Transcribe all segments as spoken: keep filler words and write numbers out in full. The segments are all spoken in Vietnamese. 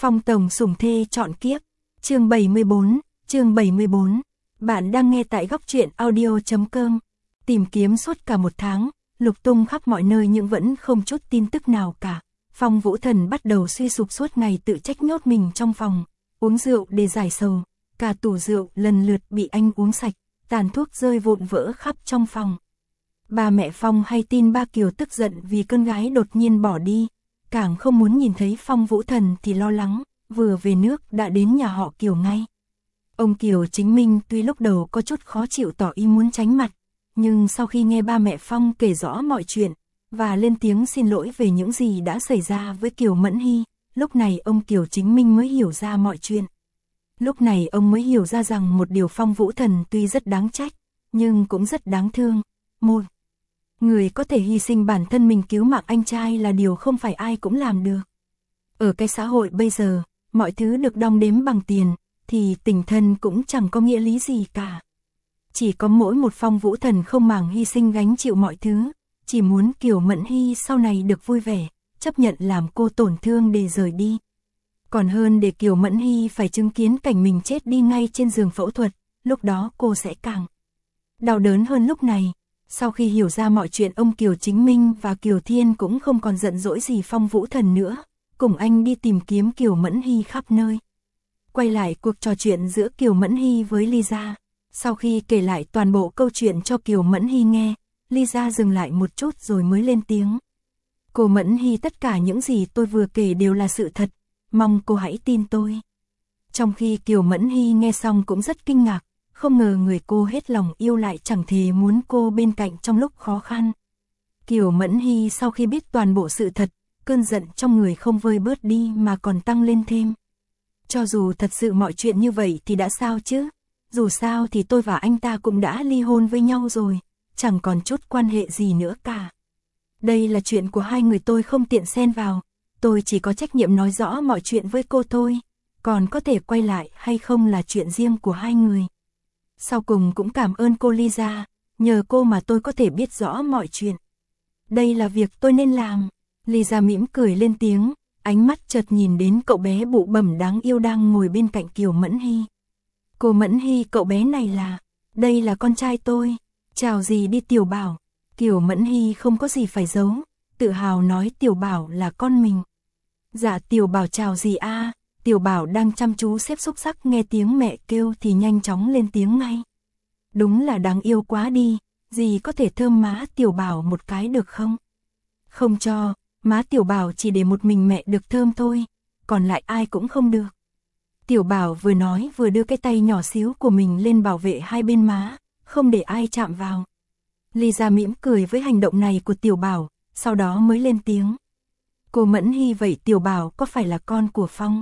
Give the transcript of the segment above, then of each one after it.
Phong tổng sủng thê chọn kiếp, chương bảy mươi bốn, chương bảy mươi bốn. Bạn đang nghe tại góc truyện audio chấm com. Tìm kiếm suốt cả một tháng, lục tung khắp mọi nơi nhưng vẫn không chút tin tức nào cả. Phong Vũ Thần bắt đầu suy sụp, suốt ngày tự trách nhốt mình trong phòng, uống rượu để giải sầu. Cả tủ rượu lần lượt bị anh uống sạch, tàn thuốc rơi vụn vỡ khắp trong phòng. Ba mẹ Phong hay tin ba Kiều tức giận vì con gái đột nhiên bỏ đi, càng không muốn nhìn thấy Phong Vũ Thần thì lo lắng, vừa về nước đã đến nhà họ Kiều ngay. Ông Kiều Chính Minh tuy lúc đầu có chút khó chịu tỏ ý muốn tránh mặt, nhưng sau khi nghe ba mẹ Phong kể rõ mọi chuyện, và lên tiếng xin lỗi về những gì đã xảy ra với Kiều Mẫn Hy, lúc này ông Kiều Chính Minh mới hiểu ra mọi chuyện. Lúc này ông mới hiểu ra rằng một điều Phong Vũ Thần tuy rất đáng trách, nhưng cũng rất đáng thương. Một người có thể hy sinh bản thân mình cứu mạng anh trai là điều không phải ai cũng làm được. Ở cái xã hội bây giờ, mọi thứ được đong đếm bằng tiền, thì tình thân cũng chẳng có nghĩa lý gì cả. Chỉ có mỗi một Phong Vũ Thần không màng hy sinh gánh chịu mọi thứ, chỉ muốn Kiều Mẫn Hy sau này được vui vẻ, chấp nhận làm cô tổn thương để rời đi. Còn hơn để Kiều Mẫn Hy phải chứng kiến cảnh mình chết đi ngay trên giường phẫu thuật, lúc đó cô sẽ càng đau đớn hơn lúc này. Sau khi hiểu ra mọi chuyện, ông Kiều Chính Minh và Kiều Thiên cũng không còn giận dỗi gì Phong Vũ Thần nữa, cùng anh đi tìm kiếm Kiều Mẫn Hy khắp nơi. Quay lại cuộc trò chuyện giữa Kiều Mẫn Hy với Lisa. Sau khi kể lại toàn bộ câu chuyện cho Kiều Mẫn Hy nghe, Lisa dừng lại một chút rồi mới lên tiếng. Cô Mẫn Hy, tất cả những gì tôi vừa kể đều là sự thật, mong cô hãy tin tôi. Trong khi Kiều Mẫn Hy nghe xong cũng rất kinh ngạc, không ngờ người cô hết lòng yêu lại chẳng thề muốn cô bên cạnh trong lúc khó khăn. Kiều Mẫn Hy sau khi biết toàn bộ sự thật, cơn giận trong người không vơi bớt đi mà còn tăng lên thêm. Cho dù thật sự mọi chuyện như vậy thì đã sao chứ? Dù sao thì tôi và anh ta cũng đã ly hôn với nhau rồi, chẳng còn chút quan hệ gì nữa cả. Đây là chuyện của hai người, tôi không tiện xen vào, tôi chỉ có trách nhiệm nói rõ mọi chuyện với cô thôi, còn có thể quay lại hay không là chuyện riêng của hai người. Sau cùng cũng cảm ơn cô Lisa, nhờ cô mà tôi có thể biết rõ mọi chuyện. Đây là việc tôi nên làm. Lisa mỉm cười lên tiếng, ánh mắt chợt nhìn đến cậu bé bụ bẩm đáng yêu đang ngồi bên cạnh Kiều Mẫn Hy. Cô Mẫn Hy, cậu bé này là, đây là con trai tôi, chào gì đi Tiểu Bảo. Kiều Mẫn Hy không có gì phải giấu, tự hào nói Tiểu Bảo là con mình. Dạ Tiểu Bảo chào gì a? À? Tiểu Bảo đang chăm chú xếp xúc xắc, nghe tiếng mẹ kêu thì nhanh chóng lên tiếng ngay. Đúng là đáng yêu quá đi, dì có thể thơm má Tiểu Bảo một cái được không? Không cho, má Tiểu Bảo chỉ để một mình mẹ được thơm thôi, còn lại ai cũng không được. Tiểu Bảo vừa nói vừa đưa cái tay nhỏ xíu của mình lên bảo vệ hai bên má, không để ai chạm vào. Lisa mỉm cười với hành động này của Tiểu Bảo, sau đó mới lên tiếng. Cô Mẫn Hy, vậy Tiểu Bảo có phải là con của Phong?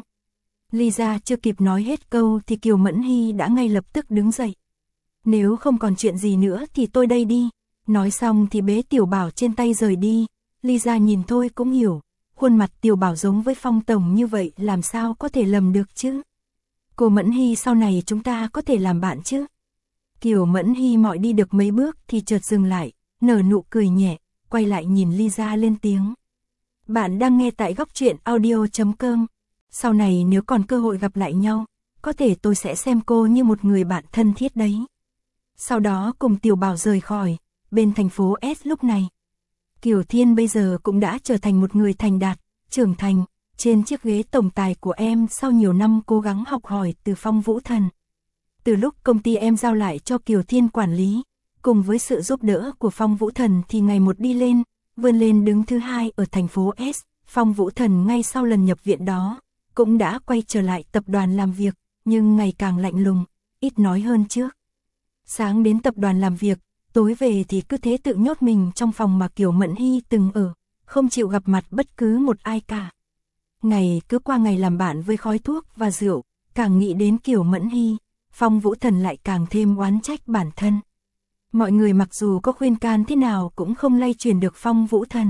Lisa chưa kịp nói hết câu thì Kiều Mẫn Hy đã ngay lập tức đứng dậy. Nếu không còn chuyện gì nữa thì tôi đây đi. Nói xong thì bế Tiểu Bảo trên tay rời đi. Lisa nhìn thôi cũng hiểu, khuôn mặt Tiểu Bảo giống với Phong tổng như vậy làm sao có thể lầm được chứ. Cô Mẫn Hy, sau này chúng ta có thể làm bạn chứ? Kiều Mẫn Hy mọi đi được mấy bước thì chợt dừng lại, nở nụ cười nhẹ, quay lại nhìn Lisa lên tiếng. Bạn đang nghe tại góc truyện audio chấm com. Sau này nếu còn cơ hội gặp lại nhau, có thể tôi sẽ xem cô như một người bạn thân thiết đấy. Sau đó cùng Tiểu Bảo rời khỏi bên thành phố S. Lúc này Kiều Thiên bây giờ cũng đã trở thành một người thành đạt, trưởng thành, trên chiếc ghế tổng tài của em sau nhiều năm cố gắng học hỏi từ Phong Vũ Thần. Từ lúc công ty em giao lại cho Kiều Thiên quản lý, cùng với sự giúp đỡ của Phong Vũ Thần thì ngày một đi lên, vươn lên đứng thứ hai ở thành phố S. Phong Vũ Thần ngay sau lần nhập viện đó, cũng đã quay trở lại tập đoàn làm việc, nhưng ngày càng lạnh lùng, ít nói hơn trước. Sáng đến tập đoàn làm việc, tối về thì cứ thế tự nhốt mình trong phòng mà Kiều Mẫn Hy từng ở, không chịu gặp mặt bất cứ một ai cả. Ngày cứ qua ngày làm bạn với khói thuốc và rượu, càng nghĩ đến Kiều Mẫn Hy, Phong Vũ Thần lại càng thêm oán trách bản thân. Mọi người mặc dù có khuyên can thế nào cũng không lay chuyển được Phong Vũ Thần.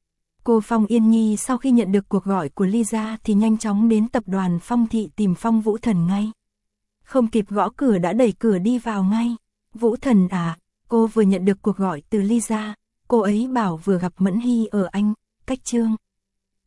Cô Phong Yên Nhi sau khi nhận được cuộc gọi của Lisa thì nhanh chóng đến tập đoàn Phong Thị tìm Phong Vũ Thần ngay. Không kịp gõ cửa đã đẩy cửa đi vào ngay. Vũ Thần à, cô vừa nhận được cuộc gọi từ Lisa, cô ấy bảo vừa gặp Mẫn Hy ở Anh, cách Trương